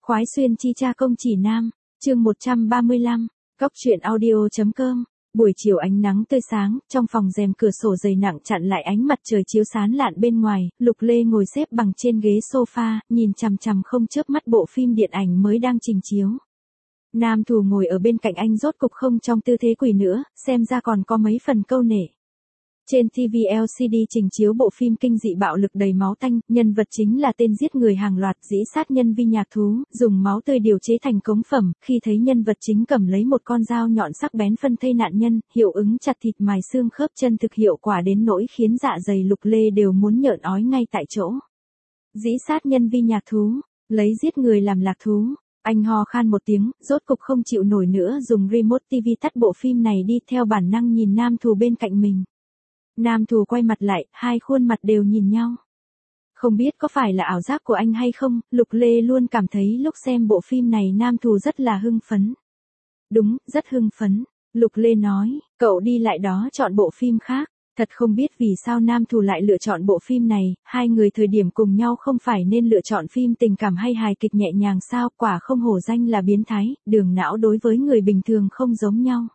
Khoái xuyên chi cha công chỉ nam, chương 135, Cóc truyện audio.com. Buổi chiều ánh nắng tươi sáng, trong phòng rèm cửa sổ dày nặng chặn lại ánh mặt trời chiếu sáng lạn bên ngoài, Lục Lê ngồi xếp bằng trên ghế sofa, nhìn chằm chằm không chớp mắt bộ phim điện ảnh mới đang trình chiếu. Nam Thù ngồi ở bên cạnh anh rốt cục không trong tư thế quỳ nữa, xem ra còn có mấy phần câu nể. Trên TV LCD trình chiếu bộ phim kinh dị bạo lực đầy máu tanh, nhân vật chính là tên giết người hàng loạt dĩ sát nhân vi nhạc thú, dùng máu tươi điều chế thành cống phẩm, khi thấy nhân vật chính cầm lấy một con dao nhọn sắc bén phân thây nạn nhân, hiệu ứng chặt thịt mài xương khớp chân thực hiệu quả đến nỗi khiến dạ dày Lục Lê đều muốn nhợn ói ngay tại chỗ. Dĩ sát nhân vi nhạc thú, lấy giết người làm lạc thú. Anh ho khan một tiếng, rốt cục không chịu nổi nữa dùng remote TV tắt bộ phim này đi, theo bản năng nhìn Nam Thù bên cạnh mình. Nam Thù quay mặt lại, hai khuôn mặt đều nhìn nhau. Không biết có phải là ảo giác của anh hay không, Lục Lê luôn cảm thấy lúc xem bộ phim này Nam Thù rất là hưng phấn. Đúng, rất hưng phấn. Lục Lê nói, cậu đi lại đó chọn bộ phim khác. Thật không biết vì sao Nam Thù lại lựa chọn bộ phim này, hai người thời điểm cùng nhau không phải nên lựa chọn phim tình cảm hay hài kịch nhẹ nhàng sao, quả không hổ danh là biến thái, đường não đối với người bình thường không giống nhau.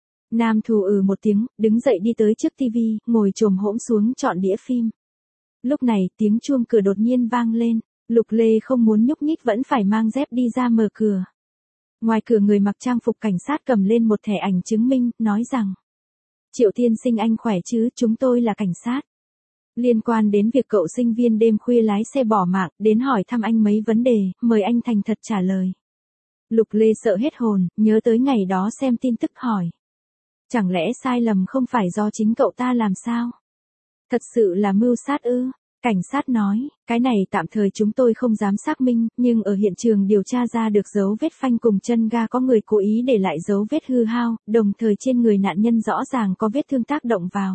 Nam Thù một tiếng, đứng dậy đi tới trước TV, ngồi chồm hỗn xuống chọn đĩa phim. Lúc này, tiếng chuông cửa đột nhiên vang lên, Lục Lê không muốn nhúc nhích vẫn phải mang dép đi ra mở cửa. Ngoài cửa người mặc trang phục cảnh sát cầm lên một thẻ ảnh chứng minh, nói rằng: Triệu tiên sinh anh khỏe chứ, chúng tôi là cảnh sát. Liên quan đến việc cậu sinh viên đêm khuya lái xe bỏ mạng, đến hỏi thăm anh mấy vấn đề, mời anh thành thật trả lời. Lục Lê sợ hết hồn, nhớ tới ngày đó xem tin tức hỏi. Chẳng lẽ sai lầm không phải do chính cậu ta làm sao? Thật sự là mưu sát ư? Cảnh sát nói, cái này tạm thời chúng tôi không dám xác minh, nhưng ở hiện trường điều tra ra được dấu vết phanh cùng chân ga có người cố ý để lại dấu vết hư hao, đồng thời trên người nạn nhân rõ ràng có vết thương tác động vào.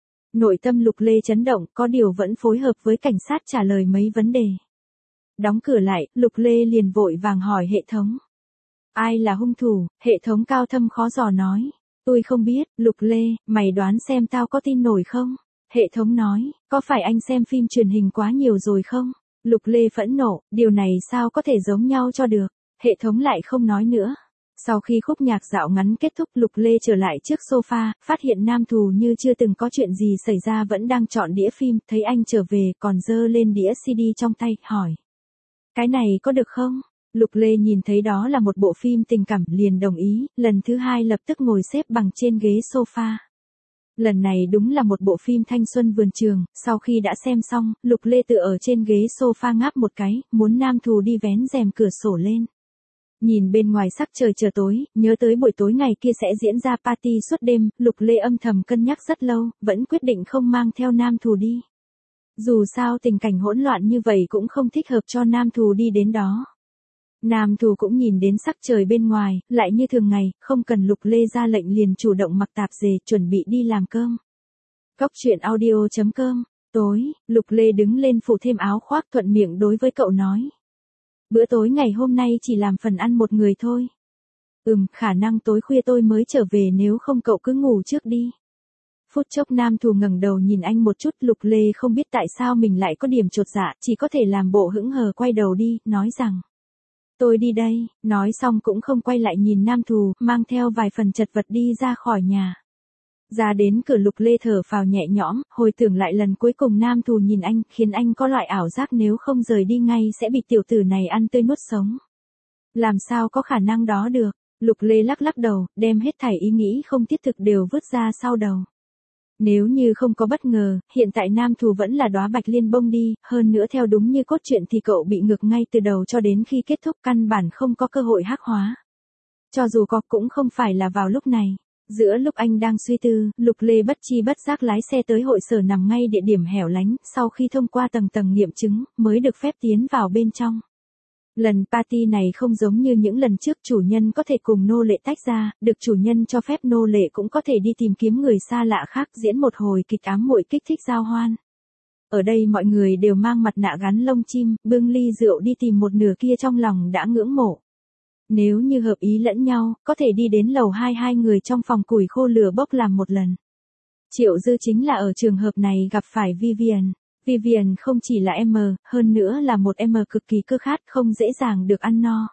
Nội tâm Lục Lê chấn động, có điều vẫn phối hợp với cảnh sát trả lời mấy vấn đề. Đóng cửa lại, Lục Lê liền vội vàng hỏi hệ thống. Ai là hung thủ? Hệ thống cao thâm khó dò nói. Tôi không biết, Lục Lê, mày đoán xem tao có tin nổi không? Hệ thống nói, có phải anh xem phim truyền hình quá nhiều rồi không? Lục Lê phẫn nộ, điều này sao có thể giống nhau cho được? Hệ thống lại không nói nữa. Sau khi khúc nhạc dạo ngắn kết thúc, Lục Lê trở lại trước sofa, phát hiện Nam Thù như chưa từng có chuyện gì xảy ra vẫn đang chọn đĩa phim, thấy anh trở về còn giơ lên đĩa CD trong tay, hỏi. Cái này có được không? Lục Lê nhìn thấy đó là một bộ phim tình cảm liền đồng ý, lần thứ hai lập tức ngồi xếp bằng trên ghế sofa. Lần này đúng là một bộ phim thanh xuân vườn trường, sau khi đã xem xong, Lục Lê tựa ở trên ghế sofa ngáp một cái, muốn Nam Thù đi vén rèm cửa sổ lên. Nhìn bên ngoài sắc trời trở tối, nhớ tới buổi tối ngày kia sẽ diễn ra party suốt đêm, Lục Lê âm thầm cân nhắc rất lâu, vẫn quyết định không mang theo Nam Thù đi. Dù sao tình cảnh hỗn loạn như vậy cũng không thích hợp cho Nam Thù đi đến đó. Nam Thù cũng nhìn đến sắc trời bên ngoài, lại như thường ngày, không cần Lục Lê ra lệnh liền chủ động mặc tạp dề, chuẩn bị đi làm cơm. Cóc truyện audio.com. Tối, Lục Lê đứng lên phủ thêm áo khoác, thuận miệng đối với cậu nói. Bữa tối ngày hôm nay chỉ làm phần ăn một người thôi. Khả năng tối khuya tôi mới trở về, nếu không cậu cứ ngủ trước đi. Phút chốc Nam Thù ngẩng đầu nhìn anh một chút, Lục Lê không biết tại sao mình lại có điểm chột dạ, chỉ có thể làm bộ hững hờ quay đầu đi, nói rằng. Tôi đi đây, nói xong cũng không quay lại nhìn Nam Thù, mang theo vài phần chật vật đi ra khỏi nhà. Ra đến cửa Lục Lê thở phào nhẹ nhõm, hồi tưởng lại lần cuối cùng Nam Thù nhìn anh, khiến anh có loại ảo giác nếu không rời đi ngay sẽ bị tiểu tử này ăn tươi nuốt sống. Làm sao có khả năng đó được? Lục Lê lắc lắc đầu, đem hết thảy ý nghĩ không thiết thực đều vứt ra sau đầu. Nếu như không có bất ngờ, hiện tại Nam Thù vẫn là đóa bạch liên bông đi, hơn nữa theo đúng như cốt truyện thì cậu bị ngược ngay từ đầu cho đến khi kết thúc, căn bản không có cơ hội hắc hóa. Cho dù có cũng không phải là vào lúc này. Giữa lúc anh đang suy tư, Lục Lê bất chi bất giác lái xe tới hội sở nằm ngay địa điểm hẻo lánh, sau khi thông qua tầng tầng nghiệm chứng, mới được phép tiến vào bên trong. Lần party này không giống như những lần trước, chủ nhân có thể cùng nô lệ tách ra, được chủ nhân cho phép nô lệ cũng có thể đi tìm kiếm người xa lạ khác, diễn một hồi kịch ám muội kích thích giao hoan. Ở đây mọi người đều mang mặt nạ gắn lông chim, bưng ly rượu đi tìm một nửa kia trong lòng đã ngưỡng mộ. Nếu như hợp ý lẫn nhau, có thể đi đến lầu 2 người trong phòng củi khô lửa bốc làm một lần. Triệu Dư chính là ở trường hợp này gặp phải Vivian. Vivian không chỉ là M, hơn nữa là một M cực kỳ cơ khát, không dễ dàng được ăn no.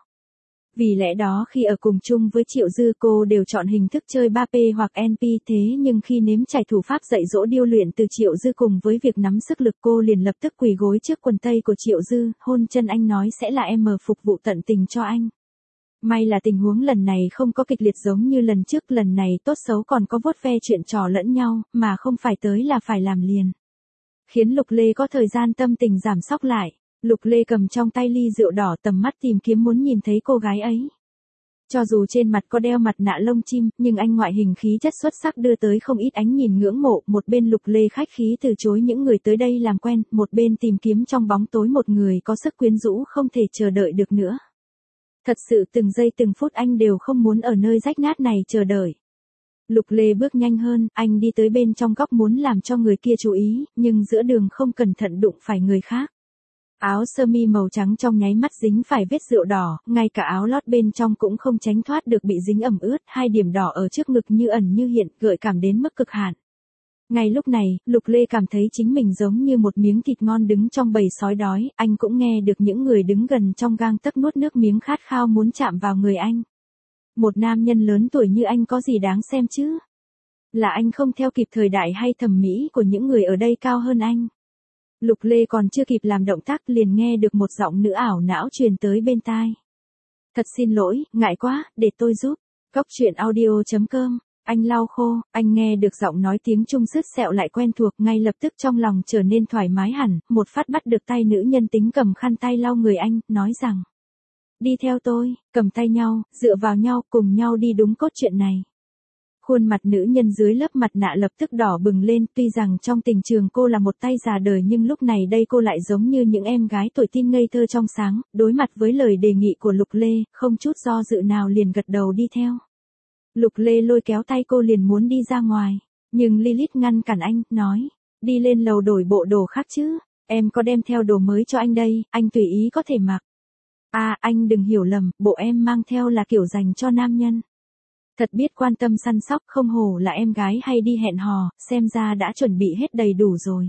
Vì lẽ đó khi ở cùng chung với Triệu Dư cô đều chọn hình thức chơi 3P hoặc NP, thế nhưng khi nếm trải thủ pháp dạy dỗ điêu luyện từ Triệu Dư cùng với việc nắm sức lực cô liền lập tức quỳ gối trước quần tây của Triệu Dư, hôn chân anh nói sẽ là M phục vụ tận tình cho anh. May là tình huống lần này không có kịch liệt giống như lần trước, lần này tốt xấu còn có vuốt ve chuyện trò lẫn nhau, mà không phải tới là phải làm liền. Khiến Lục Lê có thời gian tâm tình giảm sóc lại. Lục Lê cầm trong tay ly rượu đỏ tầm mắt tìm kiếm muốn nhìn thấy cô gái ấy. Cho dù trên mặt có đeo mặt nạ lông chim, nhưng anh ngoại hình khí chất xuất sắc đưa tới không ít ánh nhìn ngưỡng mộ, một bên Lục Lê khách khí từ chối những người tới đây làm quen, một bên tìm kiếm trong bóng tối một người có sức quyến rũ không thể chờ đợi được nữa. Thật sự từng giây từng phút anh đều không muốn ở nơi rách nát này chờ đợi. Lục Lê bước nhanh hơn, anh đi tới bên trong góc muốn làm cho người kia chú ý, nhưng giữa đường không cẩn thận đụng phải người khác. Áo sơ mi màu trắng trong nháy mắt dính phải vết rượu đỏ, ngay cả áo lót bên trong cũng không tránh thoát được bị dính ẩm ướt, hai điểm đỏ ở trước ngực như ẩn như hiện, gợi cảm đến mức cực hạn. Ngay lúc này, Lục Lê cảm thấy chính mình giống như một miếng thịt ngon đứng trong bầy sói đói, anh cũng nghe được những người đứng gần trong gang tấc nuốt nước miếng khát khao muốn chạm vào người anh. Một nam nhân lớn tuổi như anh có gì đáng xem chứ? Là anh không theo kịp thời đại hay thẩm mỹ của những người ở đây cao hơn anh? Lục Lê còn chưa kịp làm động tác liền nghe được một giọng nữ ảo não truyền tới bên tai. Thật xin lỗi, ngại quá, để tôi giúp. Cóc truyện audio.com. Anh lau khô, anh nghe được giọng nói tiếng Trung sứt sẹo lại quen thuộc, ngay lập tức trong lòng trở nên thoải mái hẳn, một phát bắt được tay nữ nhân tính cầm khăn tay lau người anh, nói rằng. Đi theo tôi, cầm tay nhau, dựa vào nhau, cùng nhau đi đúng cốt truyện này. Khuôn mặt nữ nhân dưới lớp mặt nạ lập tức đỏ bừng lên, tuy rằng trong tình trường cô là một tay già đời nhưng lúc này đây cô lại giống như những em gái tuổi teen ngây thơ trong sáng, đối mặt với lời đề nghị của Lục Lê, không chút do dự nào liền gật đầu đi theo. Lục Lê lôi kéo tay cô liền muốn đi ra ngoài, nhưng Lilith ngăn cản anh, nói, đi lên lầu đổi bộ đồ khác chứ, em có đem theo đồ mới cho anh đây, anh tùy ý có thể mặc. À, anh đừng hiểu lầm, bộ em mang theo là kiểu dành cho nam nhân. Thật biết quan tâm săn sóc, không hổ là em gái hay đi hẹn hò, xem ra đã chuẩn bị hết đầy đủ rồi.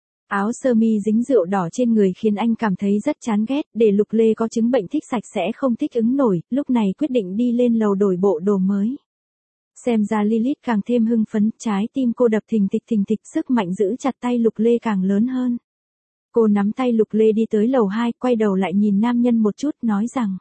Áo sơ mi dính rượu đỏ trên người khiến anh cảm thấy rất chán ghét, để Lục Lê có chứng bệnh thích sạch sẽ không thích ứng nổi, lúc này quyết định đi lên lầu đổi bộ đồ mới. Xem ra Lilith càng thêm hưng phấn, trái tim cô đập thình thịch, sức mạnh giữ chặt tay Lục Lê càng lớn hơn. Cô nắm tay Lục Lê đi tới lầu 2, quay đầu lại nhìn nam nhân một chút, nói rằng.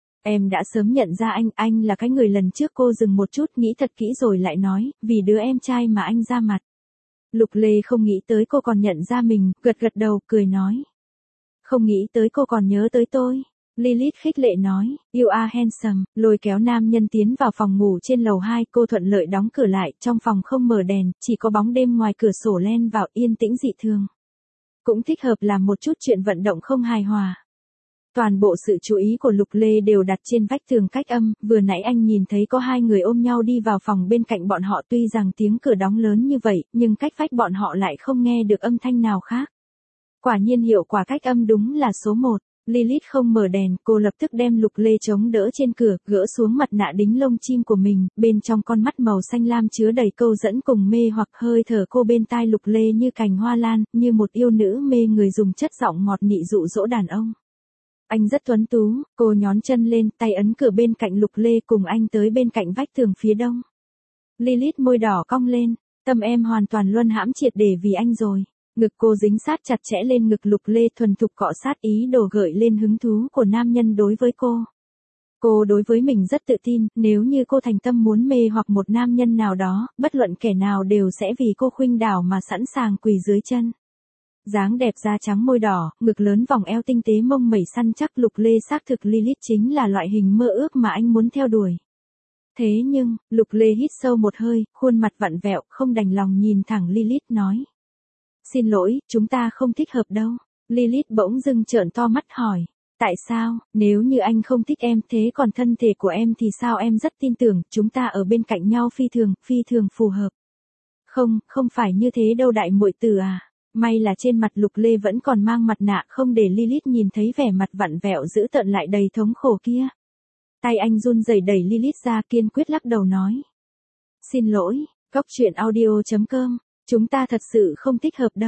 Em đã sớm nhận ra anh là cái người lần trước cô dừng một chút nghĩ thật kỹ rồi lại nói, vì đứa em trai mà anh ra mặt. Lục Lê không nghĩ tới cô còn nhận ra mình, gật đầu, cười nói. Không nghĩ tới cô còn nhớ tới tôi. Lilith khích lệ nói, you are handsome, lôi kéo nam nhân tiến vào phòng ngủ trên lầu 2, cô thuận lợi đóng cửa lại, trong phòng không mở đèn, chỉ có bóng đêm ngoài cửa sổ len vào yên tĩnh dị thường. Cũng thích hợp làm một chút chuyện vận động không hài hòa. Toàn bộ sự chú ý của Lục Lê đều đặt trên vách tường cách âm, vừa nãy anh nhìn thấy có hai người ôm nhau đi vào phòng bên cạnh bọn họ tuy rằng tiếng cửa đóng lớn như vậy, nhưng cách vách bọn họ lại không nghe được âm thanh nào khác. Quả nhiên hiệu quả cách âm đúng là số 1. Lilith không mở đèn, cô lập tức đem Lục Lê chống đỡ trên cửa, gỡ xuống mặt nạ đính lông chim của mình, bên trong con mắt màu xanh lam chứa đầy câu dẫn cùng mê hoặc hơi thở cô bên tai Lục Lê như cành hoa lan, như một yêu nữ mê người dùng chất giọng ngọt nị dụ dỗ đàn ông. Anh rất tuấn tú, cô nhón chân lên, tay ấn cửa bên cạnh Lục Lê cùng anh tới bên cạnh vách tường phía đông. Lilith môi đỏ cong lên, tâm em hoàn toàn luân hãm triệt để vì anh rồi. Ngực cô dính sát chặt chẽ lên ngực Lục Lê thuần thục cọ sát ý đồ gợi lên hứng thú của nam nhân đối với cô. Cô đối với mình rất tự tin, nếu như cô thành tâm muốn mê hoặc một nam nhân nào đó, bất luận kẻ nào đều sẽ vì cô khuynh đảo mà sẵn sàng quỳ dưới chân. Dáng đẹp da trắng môi đỏ, ngực lớn vòng eo tinh tế mông mẩy săn chắc Lục Lê xác thực Lilith chính là loại hình mơ ước mà anh muốn theo đuổi. Thế nhưng, Lục Lê hít sâu một hơi, khuôn mặt vặn vẹo, không đành lòng nhìn thẳng Lilith nói. Xin lỗi, chúng ta không thích hợp đâu. Lilith bỗng dưng trợn to mắt hỏi. Tại sao, nếu như anh không thích em thế còn thân thể của em thì sao em rất tin tưởng, chúng ta ở bên cạnh nhau phi thường phù hợp. Không phải như thế đâu đại muội tử à. May là trên mặt Lục Lê vẫn còn mang mặt nạ không để Lilith nhìn thấy vẻ mặt vặn vẹo dữ tợn lại đầy thống khổ kia. Tay anh run rẩy đẩy Lilith ra kiên quyết lắc đầu nói. Xin lỗi, cóc truyện audio.com, chúng ta thật sự không thích hợp đâu.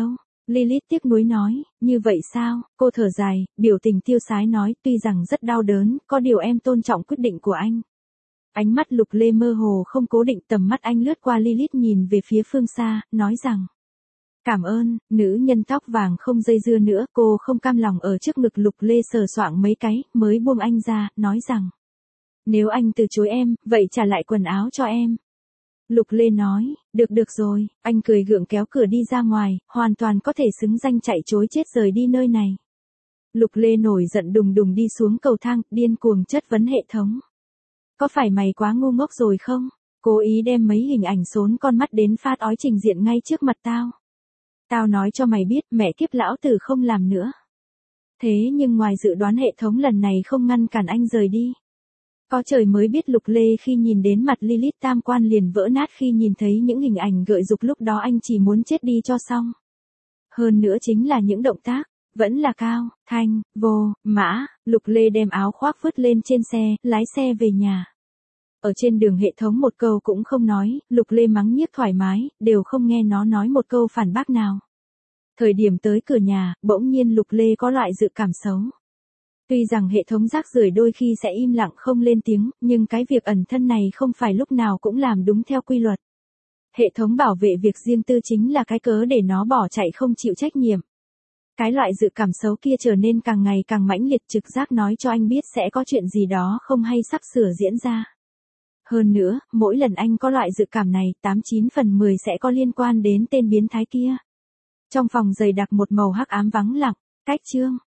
Lilith tiếc nuối nói, như vậy sao, cô thở dài, biểu tình tiêu sái nói, tuy rằng rất đau đớn, có điều em tôn trọng quyết định của anh. Ánh mắt Lục Lê mơ hồ không cố định, tầm mắt anh lướt qua Lilith nhìn về phía phương xa, nói rằng. Cảm ơn, nữ nhân tóc vàng không dây dưa nữa, cô không cam lòng ở trước ngực Lục Lê sờ soạng mấy cái, mới buông anh ra, nói rằng. Nếu anh từ chối em, vậy trả lại quần áo cho em. Lục Lê nói, được rồi, anh cười gượng kéo cửa đi ra ngoài, hoàn toàn có thể xứng danh chạy chối chết rời đi nơi này. Lục Lê nổi giận đùng đùng đi xuống cầu thang, điên cuồng chất vấn hệ thống. Có phải mày quá ngu ngốc rồi không? Cố ý đem mấy hình ảnh xốn con mắt đến phát ói trình diện ngay trước mặt tao. Tao nói cho mày biết, mẹ kiếp lão tử không làm nữa. Thế nhưng ngoài dự đoán hệ thống lần này không ngăn cản anh rời đi. Có trời mới biết Lục Lê khi nhìn đến mặt Lilith tam quan liền vỡ nát khi nhìn thấy những hình ảnh gợi dục lúc đó anh chỉ muốn chết đi cho xong. Hơn nữa chính là những động tác, vẫn là cao, thanh, vô, mã, Lục Lê đem áo khoác vứt lên trên xe, lái xe về nhà. Ở trên đường hệ thống một câu cũng không nói, Lục Lê mắng nhiếc thoải mái, đều không nghe nó nói một câu phản bác nào. Thời điểm tới cửa nhà, bỗng nhiên Lục Lê có loại dự cảm xấu. Tuy rằng hệ thống rác rưởi đôi khi sẽ im lặng không lên tiếng, nhưng cái việc ẩn thân này không phải lúc nào cũng làm đúng theo quy luật. Hệ thống bảo vệ việc riêng tư chính là cái cớ để nó bỏ chạy không chịu trách nhiệm. Cái loại dự cảm xấu kia trở nên càng ngày càng mãnh liệt, trực giác nói cho anh biết sẽ có chuyện gì đó không hay sắp sửa diễn ra. Hơn nữa, mỗi lần anh có loại dự cảm này, 89 phần 10 sẽ có liên quan đến tên biến thái kia. Trong phòng dày đặc một màu hắc ám vắng lặng, cách chương.